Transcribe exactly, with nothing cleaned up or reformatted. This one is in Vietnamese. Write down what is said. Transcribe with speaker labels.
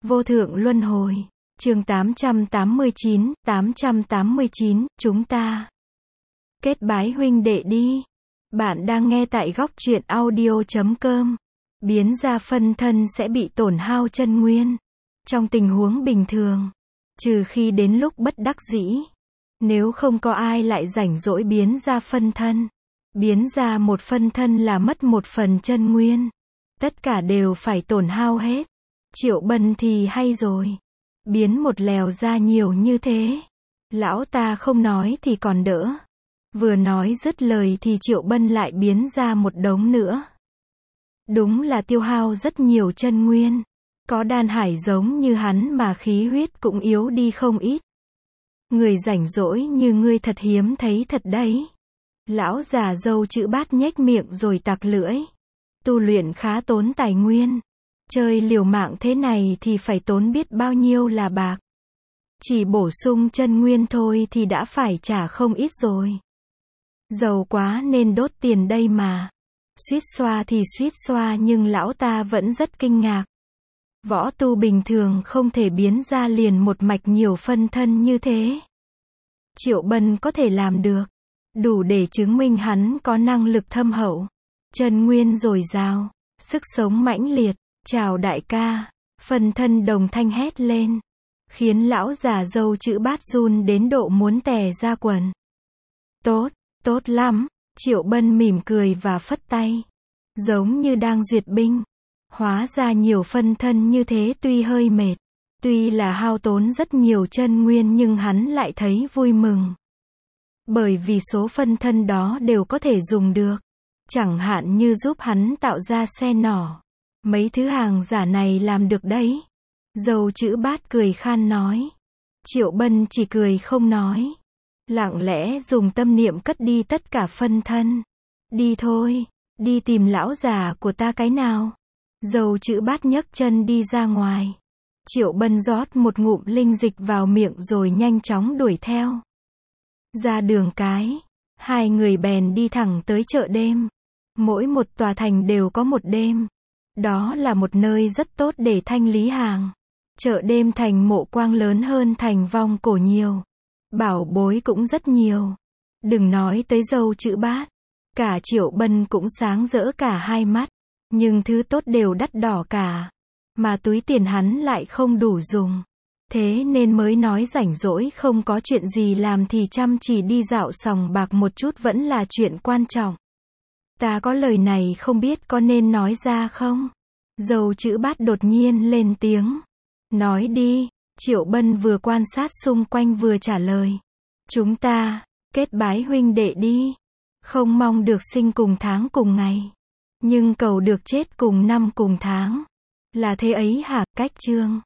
Speaker 1: Vô thượng luân hồi. Chương tám trăm tám mươi chín, tám trăm tám mươi chín, chúng ta kết bái huynh đệ đi. Bạn đang nghe tại góc truyện audio chấm com. Biến ra phân thân sẽ bị tổn hao chân nguyên. Trong tình huống bình thường, trừ khi đến lúc bất đắc dĩ, nếu không có ai lại rảnh rỗi biến ra phân thân. Biến ra một phân thân là mất một phần chân nguyên. Tất cả đều phải tổn hao hết. Triệu Bân thì hay rồi. Biến một lèo ra nhiều như thế. Lão ta không nói thì còn đỡ. Vừa nói dứt lời thì Triệu Bân lại biến ra một đống nữa. Đúng là tiêu hao rất nhiều chân nguyên. Có đan hải giống như hắn mà khí huyết cũng yếu đi không ít. Người rảnh rỗi như ngươi thật hiếm thấy thật đấy. Lão già râu chữ Bát nhếch miệng rồi tặc lưỡi. Tu luyện khá tốn tài nguyên. Chơi liều mạng thế này thì phải tốn biết bao nhiêu là bạc. Chỉ bổ sung chân nguyên thôi thì đã phải trả không ít rồi. Giàu quá nên đốt tiền đây mà. Suýt xoa thì suýt xoa nhưng lão ta vẫn rất kinh ngạc. Võ tu bình thường không thể biến ra liền một mạch nhiều phân thân như thế. Triệu Bân có thể làm được. Đủ để chứng minh hắn có năng lực thâm hậu. Chân nguyên dồi dào. Sức sống mãnh liệt. Chào đại ca. Phân thân đồng thanh hét lên. Khiến lão già râu chữ Bát run đến độ muốn tè ra quần. Tốt, tốt lắm. Triệu Bân mỉm cười và phất tay. Giống như đang duyệt binh. Hóa ra nhiều phân thân như thế tuy hơi mệt. Tuy là hao tốn rất nhiều chân nguyên nhưng hắn lại thấy vui mừng. Bởi vì số phân thân đó đều có thể dùng được. Chẳng hạn như giúp hắn tạo ra xe nỏ. Mấy thứ hàng giả này làm được đấy. Dâu chữ Bát cười khan nói. Triệu Bân chỉ cười không nói. Lặng lẽ dùng tâm niệm cất đi tất cả phân thân. Đi thôi, đi tìm lão già của ta cái nào. Dâu chữ Bát nhấc chân đi ra ngoài. Triệu Bân rót một ngụm linh dịch vào miệng rồi nhanh chóng đuổi theo. Ra đường cái, hai người bèn đi thẳng tới chợ đêm. Mỗi một tòa thành đều có một đêm. Đó là một nơi rất tốt để thanh lý hàng. Chợ đêm thành Mộ Quang lớn hơn thành Vong Cổ nhiều. Bảo bối cũng rất nhiều. Đừng nói tới dâu chữ Bát. Cả Triệu Bân cũng sáng rỡ cả hai mắt. Nhưng thứ tốt đều đắt đỏ cả. Mà túi tiền hắn lại không đủ dùng. Thế nên mới nói rảnh rỗi không có chuyện gì làm thì chăm chỉ đi dạo sòng bạc một chút vẫn là chuyện quan trọng. Ta có lời này không biết có nên nói ra không? Dâu chữ Bát đột nhiên lên tiếng. Nói đi. Triệu Bân vừa quan sát xung quanh vừa trả lời. Chúng ta kết bái huynh đệ đi. Không mong được sinh cùng tháng cùng ngày. Nhưng cầu được chết cùng năm cùng tháng. Là thế ấy hả? Cách chương.